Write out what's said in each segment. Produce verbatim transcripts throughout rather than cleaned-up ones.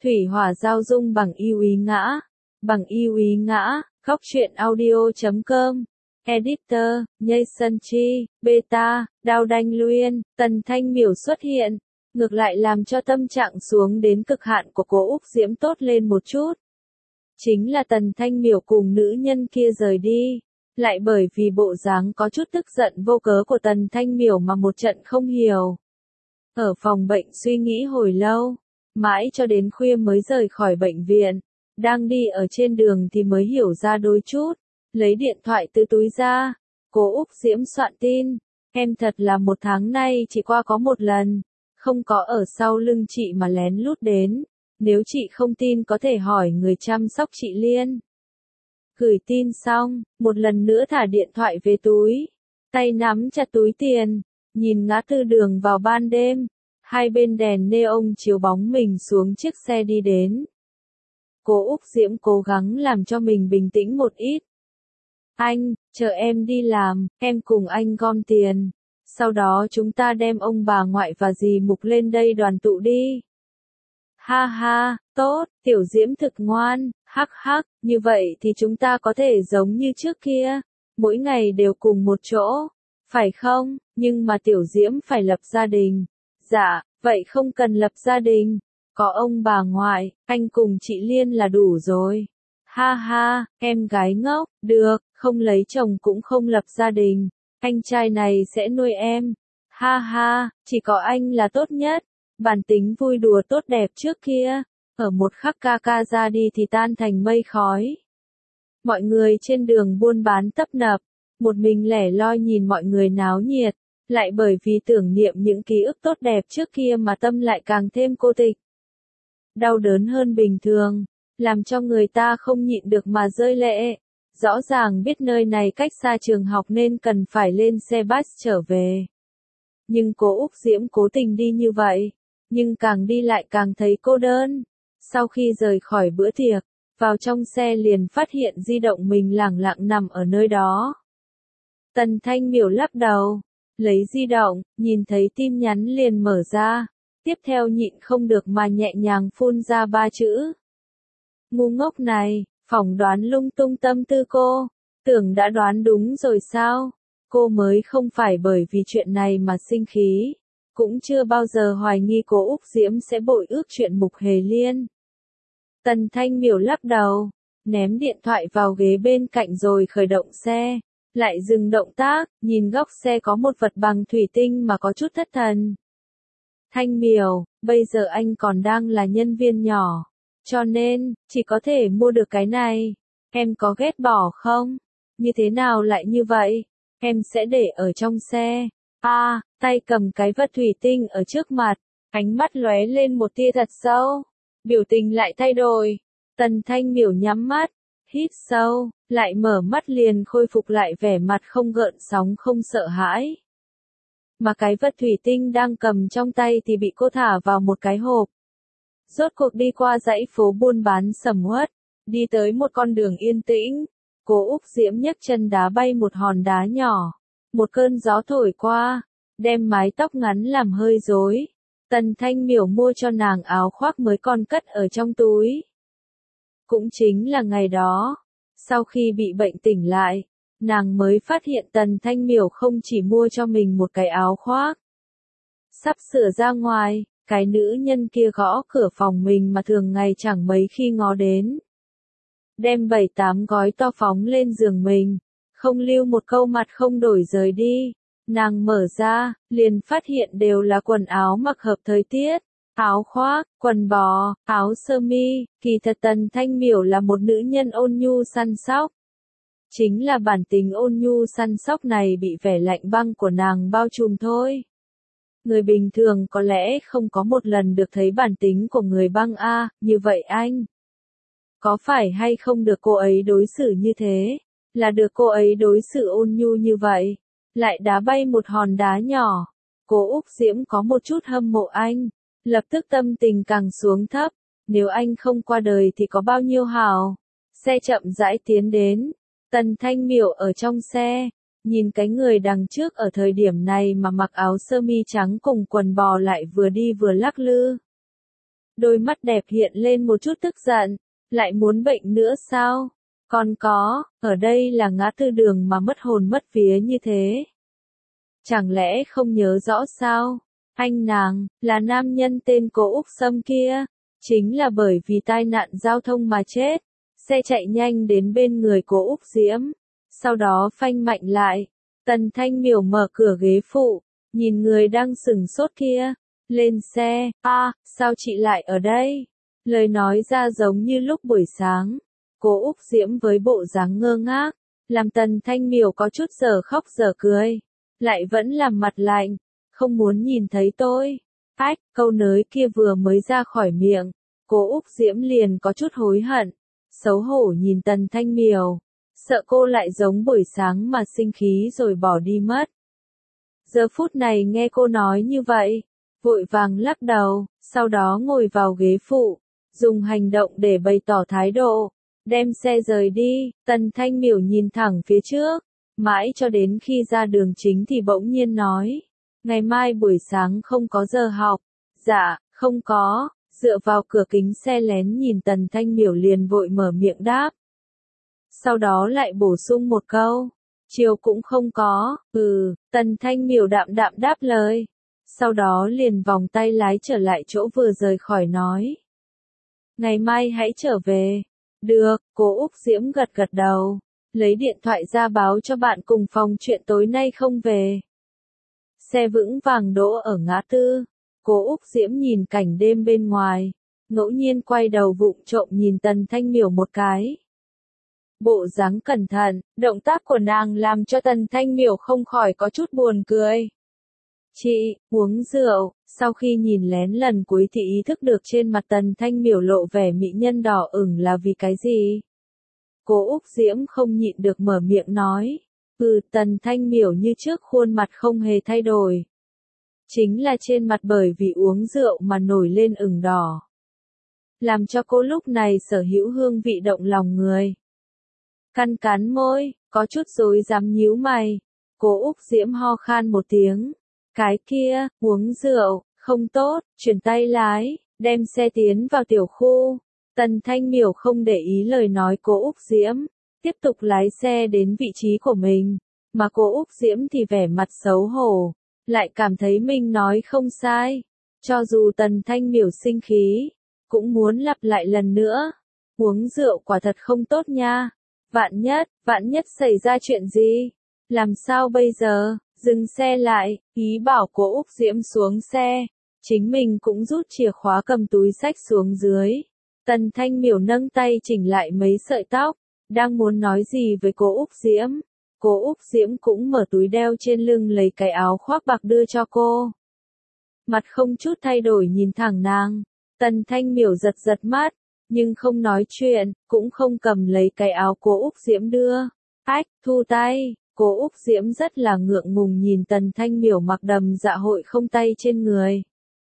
Thủy hỏa giao dung bằng yêu ý ngã. Bằng yêu ý ngã, góc truyện audio chấm com. Editor, Jason Chi, Beta, Đao Đanh Luyên, Tần Thanh Miểu xuất hiện. Ngược lại làm cho tâm trạng xuống đến cực hạn của cô Úc Diễm tốt lên một chút. Chính là Tần Thanh Miểu cùng nữ nhân kia rời đi. Lại bởi vì bộ dáng có chút tức giận vô cớ của Tần Thanh Miểu mà một trận không hiểu. Ở phòng bệnh suy nghĩ hồi lâu, mãi cho đến khuya mới rời khỏi bệnh viện. Đang đi ở trên đường thì mới hiểu ra đôi chút. Lấy điện thoại từ túi ra. Cô Úc Diễm soạn tin. Em thật là một tháng nay chỉ qua có một lần. Không có ở sau lưng chị mà lén lút đến. Nếu chị không tin có thể hỏi người chăm sóc chị Liên. Gửi tin xong, một lần nữa thả điện thoại về túi. Tay nắm chặt túi tiền. Nhìn ngã tư đường vào ban đêm. Hai bên đèn neon chiếu bóng mình xuống chiếc xe đi đến. Cô Úc Diễm cố gắng làm cho mình bình tĩnh một ít. Anh, chờ em đi làm, em cùng anh gom tiền. Sau đó chúng ta đem ông bà ngoại và dì Mục lên đây đoàn tụ đi. Ha ha, tốt, Tiểu Diễm thực ngoan, hắc hắc, như vậy thì chúng ta có thể giống như trước kia, mỗi ngày đều cùng một chỗ, phải không? Nhưng mà Tiểu Diễm phải lập gia đình. Dạ, vậy không cần lập gia đình, có ông bà ngoại, anh cùng chị Liên là đủ rồi. Ha ha, em gái ngốc, được, không lấy chồng cũng không lập gia đình, anh trai này sẽ nuôi em. Ha ha, chỉ có anh là tốt nhất. Bản tính vui đùa tốt đẹp trước kia, ở một khắc ca ca ra đi thì tan thành mây khói. Mọi người trên đường buôn bán tấp nập, một mình lẻ loi nhìn mọi người náo nhiệt, lại bởi vì tưởng niệm những ký ức tốt đẹp trước kia mà tâm lại càng thêm cô tịch. Đau đớn hơn bình thường, làm cho người ta không nhịn được mà rơi lệ. Rõ ràng biết nơi này cách xa trường học nên cần phải lên xe bus trở về. Nhưng cô Úc Diễm cố tình đi như vậy. Nhưng càng đi lại càng thấy cô đơn. Sau khi rời khỏi bữa tiệc, vào trong xe liền phát hiện di động mình lẳng lặng nằm ở nơi đó. Tần Thanh Miểu lắc đầu, lấy di động, nhìn thấy tin nhắn liền mở ra. Tiếp theo nhịn không được mà nhẹ nhàng phun ra ba chữ. Ngu ngốc này, phỏng đoán lung tung tâm tư cô. Tưởng đã đoán đúng rồi sao? Cô mới không phải bởi vì chuyện này mà sinh khí. Cũng chưa bao giờ hoài nghi cô Úc Diễm sẽ bội ước chuyện Mục Hề Liên. Tần Thanh Miểu lắc đầu, ném điện thoại vào ghế bên cạnh rồi khởi động xe. Lại dừng động tác, nhìn góc xe có một vật bằng thủy tinh mà có chút thất thần. Thanh Miểu, bây giờ anh còn đang là nhân viên nhỏ. Cho nên, chỉ có thể mua được cái này. Em có ghét bỏ không? Như thế nào lại như vậy? Em sẽ để ở trong xe. À, tay cầm cái vật thủy tinh ở trước mặt, ánh mắt lóe lên một tia thật sâu, biểu tình lại thay đổi. Tần Thanh Miểu nhắm mắt, hít sâu, lại mở mắt liền khôi phục lại vẻ mặt không gợn sóng không sợ hãi. Mà cái vật thủy tinh đang cầm trong tay thì bị cô thả vào một cái hộp. Rốt cuộc đi qua dãy phố buôn bán sầm uất, đi tới một con đường yên tĩnh, cô Úc Diễm nhấc chân đá bay một hòn đá nhỏ. Một cơn gió thổi qua, đem mái tóc ngắn làm hơi rối. Tần Thanh Miểu mua cho nàng áo khoác mới còn cất ở trong túi. Cũng chính là ngày đó, sau khi bị bệnh tỉnh lại, nàng mới phát hiện Tần Thanh Miểu không chỉ mua cho mình một cái áo khoác. Sắp sửa ra ngoài, cái nữ nhân kia gõ cửa phòng mình mà thường ngày chẳng mấy khi ngó đến. Đem bảy tám gói to phóng lên giường mình. Không lưu một câu mặt không đổi rời đi. Nàng mở ra, liền phát hiện đều là quần áo mặc hợp thời tiết. Áo khoác, quần bò, áo sơ mi, kỳ thật Tần Thanh Miểu là một nữ nhân ôn nhu săn sóc. Chính là bản tính ôn nhu săn sóc này bị vẻ lạnh băng của nàng bao trùm thôi. Người bình thường có lẽ không có một lần được thấy bản tính của người băng a, như vậy anh. Có phải hay không được cô ấy đối xử như thế? Là được cô ấy đối xử ôn nhu như vậy, lại đá bay một hòn đá nhỏ. Cô Úc Diễm có một chút hâm mộ anh, lập tức tâm tình càng xuống thấp, nếu anh không qua đời thì có bao nhiêu hảo. Xe chậm rãi tiến đến, Tần Thanh Miểu ở trong xe, nhìn cái người đằng trước ở thời điểm này mà mặc áo sơ mi trắng cùng quần bò lại vừa đi vừa lắc lư. đôi mắt đẹp hiện lên một chút tức giận, lại muốn bệnh nữa sao? Còn có, ở đây là ngã tư đường mà mất hồn mất vía như thế. Chẳng lẽ không nhớ rõ sao? Anh nàng, là nam nhân tên Cố Úc Sâm kia, chính là bởi vì tai nạn giao thông mà chết. Xe chạy nhanh đến bên người Cố Úc Diễm, sau đó phanh mạnh lại. Tần Thanh Miểu mở cửa ghế phụ, nhìn người đang sừng sốt kia, lên xe. A, à, sao chị lại ở đây? Lời nói ra giống như lúc buổi sáng. Cố Úc Diễm với bộ dáng ngơ ngác, làm Tần Thanh Miểu có chút giờ khóc giờ cười, lại vẫn làm mặt lạnh, không muốn nhìn thấy tôi. Ách, câu nới kia vừa mới ra khỏi miệng, Cố Úc Diễm liền có chút hối hận, xấu hổ nhìn Tần Thanh Miểu, sợ cô lại giống buổi sáng mà sinh khí rồi bỏ đi mất. Giờ phút này nghe cô nói như vậy, vội vàng lắc đầu, sau đó ngồi vào ghế phụ, dùng hành động để bày tỏ thái độ, đem xe rời đi. Tần Thanh Miểu nhìn thẳng phía trước, mãi cho đến khi ra đường chính thì bỗng nhiên nói, ngày mai buổi sáng không có giờ học. Dạ, không có. Dựa vào cửa kính xe lén nhìn Tần Thanh Miểu liền vội mở miệng đáp. Sau đó lại bổ sung một câu, chiều cũng không có. Ừ, Tần Thanh Miểu đạm đạm đáp lời, sau đó liền vòng tay lái trở lại chỗ vừa rời khỏi nói. Ngày mai hãy trở về. Được, Cố Úc Diễm gật gật đầu, lấy điện thoại ra báo cho bạn cùng phòng chuyện tối nay không về. Xe vững vàng đỗ ở ngã tư. Cố Úc Diễm nhìn cảnh đêm bên ngoài, ngẫu nhiên quay đầu vụng trộm nhìn Tần Thanh Miểu một cái. Bộ dáng cẩn thận, động tác của nàng làm cho Tần Thanh Miểu không khỏi có chút buồn cười. Chị, uống rượu. Sau khi nhìn lén lần cuối thì ý thức được trên mặt Tần Thanh Miểu lộ vẻ mỹ nhân đỏ ửng là vì cái gì. Cố Úc Diễm không nhịn được mở miệng nói. Ừ, Tần Thanh Miểu như trước khuôn mặt không hề thay đổi. Chính là trên mặt bởi vì uống rượu mà nổi lên ửng đỏ. Làm cho cô lúc này sở hữu hương vị động lòng người. Cắn cắn môi, có chút rối rắm nhíu mày. Cố Úc Diễm ho khan một tiếng. Cái kia, uống rượu, không tốt, chuyển tay lái, đem xe tiến vào tiểu khu. Tần Thanh Miểu không để ý lời nói Cố Úc Diễm, tiếp tục lái xe đến vị trí của mình, mà Cố Úc Diễm thì vẻ mặt xấu hổ, lại cảm thấy mình nói không sai. Cho dù Tần Thanh Miểu sinh khí, cũng muốn lặp lại lần nữa. Uống rượu quả thật không tốt nha. Vạn nhất, vạn nhất xảy ra chuyện gì? Làm sao bây giờ? Dừng xe lại, ý bảo Cố Úc Diễm xuống xe. Chính mình cũng rút chìa khóa cầm túi xách xuống dưới. Tần Thanh Miểu nâng tay chỉnh lại mấy sợi tóc, đang muốn nói gì với Cố Úc Diễm. Cố Úc Diễm cũng mở túi đeo trên lưng lấy cái áo khoác bạc đưa cho cô. Mặt không chút thay đổi nhìn thẳng nàng. Tần Thanh Miểu giật giật mắt, nhưng không nói chuyện, cũng không cầm lấy cái áo Cố Úc Diễm đưa. Ách, thu tay. Cố Úc Diễm rất là ngượng ngùng nhìn Tần Thanh Miểu mặc đầm dạ hội không tay trên người.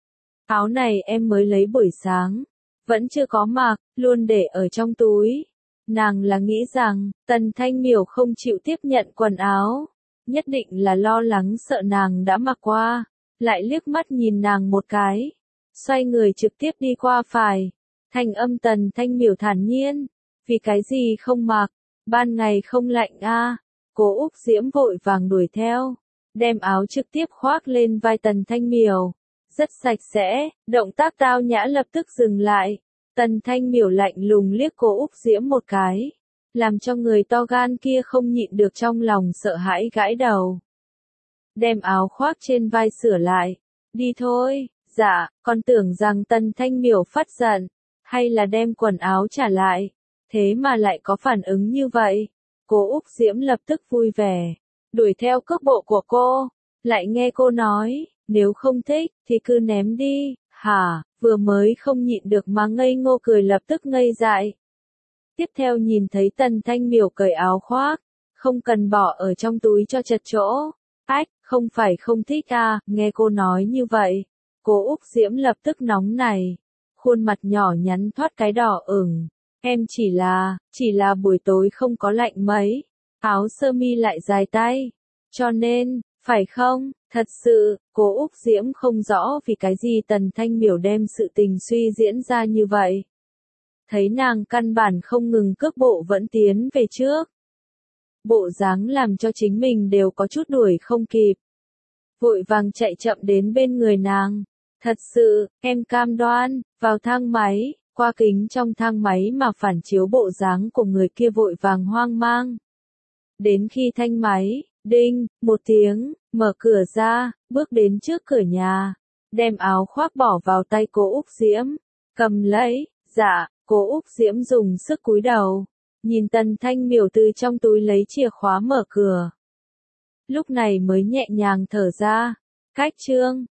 Áo này em mới lấy buổi sáng, vẫn chưa có mặc, luôn để ở trong túi. Nàng là nghĩ rằng, Tần Thanh Miểu không chịu tiếp nhận quần áo, nhất định là lo lắng sợ nàng đã mặc qua, lại liếc mắt nhìn nàng một cái, xoay người trực tiếp đi qua phải. Thanh âm Tần Thanh Miểu thản nhiên, vì cái gì không mặc, ban ngày không lạnh a? À? Cố Úc Diễm vội vàng đuổi theo, đem áo trực tiếp khoác lên vai Tần Thanh Miểu, rất sạch sẽ, động tác tao nhã lập tức dừng lại. Tần Thanh Miểu lạnh lùng liếc Cố Úc Diễm một cái, làm cho người to gan kia không nhịn được trong lòng sợ hãi gãi đầu. Đem áo khoác trên vai sửa lại, đi thôi. Dạ, con tưởng rằng Tần Thanh Miểu phát giận, hay là đem quần áo trả lại, thế mà lại có phản ứng như vậy. Cố Úc Diễm lập tức vui vẻ, đuổi theo cước bộ của cô, lại nghe cô nói, nếu không thích, thì cứ ném đi. Hả, vừa mới không nhịn được mà ngây ngô cười lập tức ngây dại. Tiếp theo nhìn thấy Tần Thanh Miểu cởi áo khoác, không cần bỏ ở trong túi cho chật chỗ. Ách, không phải không thích à, nghe cô nói như vậy. Cố Úc Diễm lập tức nóng này, khuôn mặt nhỏ nhắn thoát cái đỏ ửng. Em chỉ là, chỉ là buổi tối không có lạnh mấy, áo sơ mi lại dài tay, cho nên, phải không? Thật sự, cô Úc Diễm không rõ vì cái gì Tần Thanh Miểu đem sự tình suy diễn ra như vậy. Thấy nàng căn bản không ngừng cước bộ vẫn tiến về trước. Bộ dáng làm cho chính mình đều có chút đuổi không kịp. Vội vàng chạy chậm đến bên người nàng. Thật sự, em cam đoan, vào thang máy, qua kính trong thang máy mà phản chiếu bộ dáng của người kia vội vàng hoang mang. Đến khi thanh máy, đinh, một tiếng, mở cửa ra, bước đến trước cửa nhà, đem áo khoác bỏ vào tay cô Úc Diễm, cầm lấy, dạ, cô Úc Diễm dùng sức cúi đầu, nhìn Tần Thanh Miểu từ trong túi lấy chìa khóa mở cửa. Lúc này mới nhẹ nhàng thở ra, cách chương,